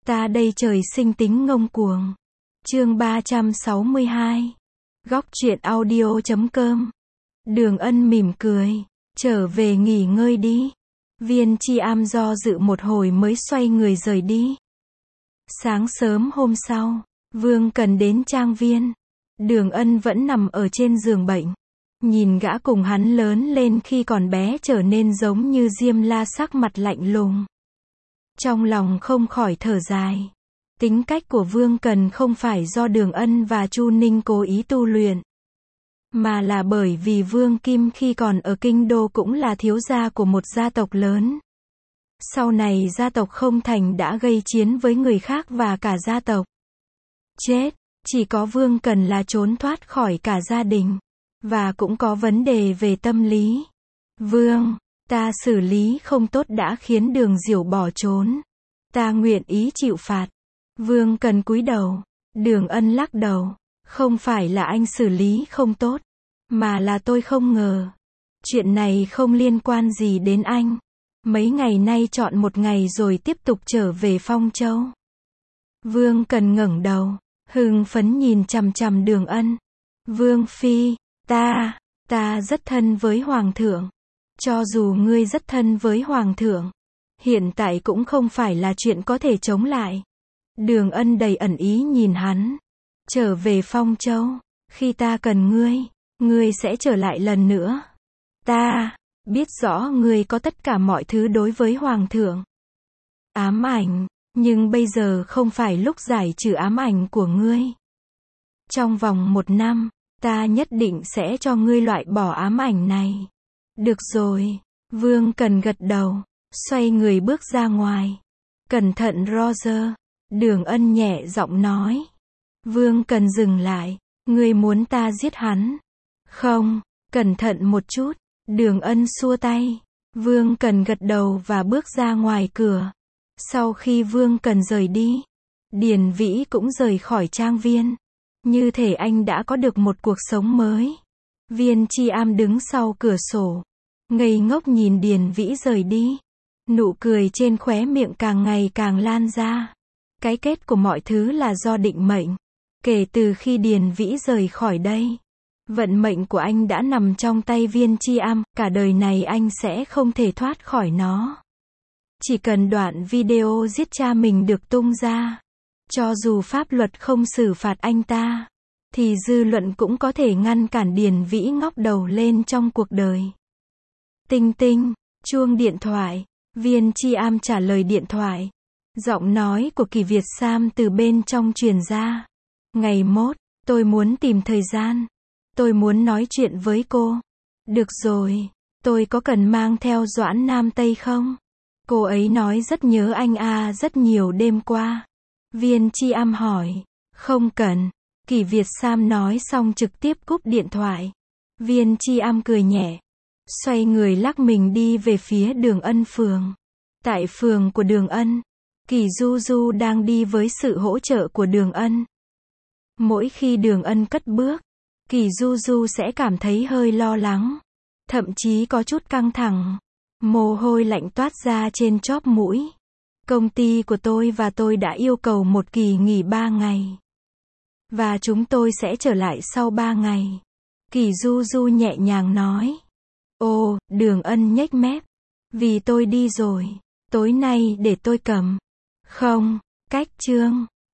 Ta đây trời sinh tính ngông cuồng. Chương 362. Góc truyện audio.com. Đường Ân mỉm cười. Trở về nghỉ ngơi đi. Viên Chi Am do dự một hồi mới xoay người rời đi. Sáng sớm hôm sau, Vương Cần đến trang viên. Đường Ân vẫn nằm ở trên giường bệnh. Nhìn gã cùng hắn lớn lên khi còn bé trở nên giống như Diêm La, sắc mặt lạnh lùng. Trong lòng không khỏi thở dài. Tính cách của Vương Cần không phải do Đường Ân và Chu Ninh cố ý tu luyện, mà là bởi vì Vương Kim khi còn ở kinh đô cũng là thiếu gia của một gia tộc lớn. Sau này gia tộc không thành đã gây chiến với người khác và cả gia tộc chết, chỉ có Vương Cần là trốn thoát khỏi cả gia đình, và cũng có vấn đề về tâm lý. Vương, ta xử lý không tốt đã khiến Đường Diểu bỏ trốn. Ta nguyện ý chịu phạt. Vương Cần cúi đầu. Đường Ân lắc đầu. Không phải là anh xử lý không tốt, mà là tôi không ngờ. Chuyện này không liên quan gì đến anh. Mấy ngày nay chọn một ngày rồi tiếp tục trở về Phong Châu. Vương Cần ngẩng đầu, hưng phấn nhìn chằm chằm Đường Ân. Vương Phi, ta rất thân với Hoàng thượng. Cho dù ngươi rất thân với Hoàng thượng, hiện tại cũng không phải là chuyện có thể chống lại. Đường Ân đầy ẩn ý nhìn hắn. Trở về Phong Châu, khi ta cần ngươi sẽ trở lại lần nữa. Ta biết rõ ngươi có tất cả mọi thứ đối với Hoàng thượng. Ám ảnh, nhưng bây giờ không phải lúc giải trừ ám ảnh của ngươi. Trong vòng 1 năm, ta nhất định sẽ cho ngươi loại bỏ ám ảnh này. Được rồi. Vương Cần gật đầu, xoay người bước ra ngoài. Cẩn thận Roger. Đường Ân nhẹ giọng nói. Vương Cần dừng lại. Ngươi muốn ta giết hắn? Không, cẩn thận một chút. Đường Ân xua tay. Vương Cần gật đầu và bước ra ngoài cửa. Sau khi Vương Cần rời đi, Điền Vĩ cũng rời khỏi trang viên. Như thể anh đã có được một cuộc sống mới. Viên Chi Am đứng sau cửa sổ, ngây ngốc nhìn Điền Vĩ rời đi. Nụ cười trên khóe miệng càng ngày càng lan ra. Cái kết của mọi thứ là do định mệnh. Kể từ khi Điền Vĩ rời khỏi đây, vận mệnh của anh đã nằm trong tay Viên Chi Am, cả đời này anh sẽ không thể thoát khỏi nó. Chỉ cần đoạn video giết cha mình được tung ra, cho dù pháp luật không xử phạt anh ta, thì dư luận cũng có thể ngăn cản Điền Vĩ ngóc đầu lên trong cuộc đời. Tinh tinh, chuông điện thoại. Viên Chi Am trả lời điện thoại. Giọng nói của Kỳ Việt Sam từ bên trong truyền ra. Ngày mốt, tôi muốn tìm thời gian. Tôi muốn nói chuyện với cô. Được rồi, tôi có cần mang theo Doãn Nam Tây không? Cô ấy nói rất nhớ anh rất nhiều đêm qua. Viên Chi Am hỏi. Không cần. Kỳ Việt Sam nói xong trực tiếp cúp điện thoại. Viên Chi Am cười nhẹ, xoay người lắc mình đi về phía Đường Ân phường. Tại phường của Đường Ân, Kỳ Du Du đang đi với sự hỗ trợ của Đường Ân. Mỗi khi Đường Ân cất bước, Kỳ Du Du sẽ cảm thấy hơi lo lắng, thậm chí có chút căng thẳng. Mồ hôi lạnh toát ra trên chóp mũi. Công ty của tôi và tôi đã yêu cầu một kỳ nghỉ 3 ngày. Và chúng tôi sẽ trở lại sau 3 ngày. Kỳ Du Du nhẹ nhàng nói. Ồ, Đường Ân nhếch mép. Vì tôi đi rồi. Tối nay để tôi cầm. Không, cách chương.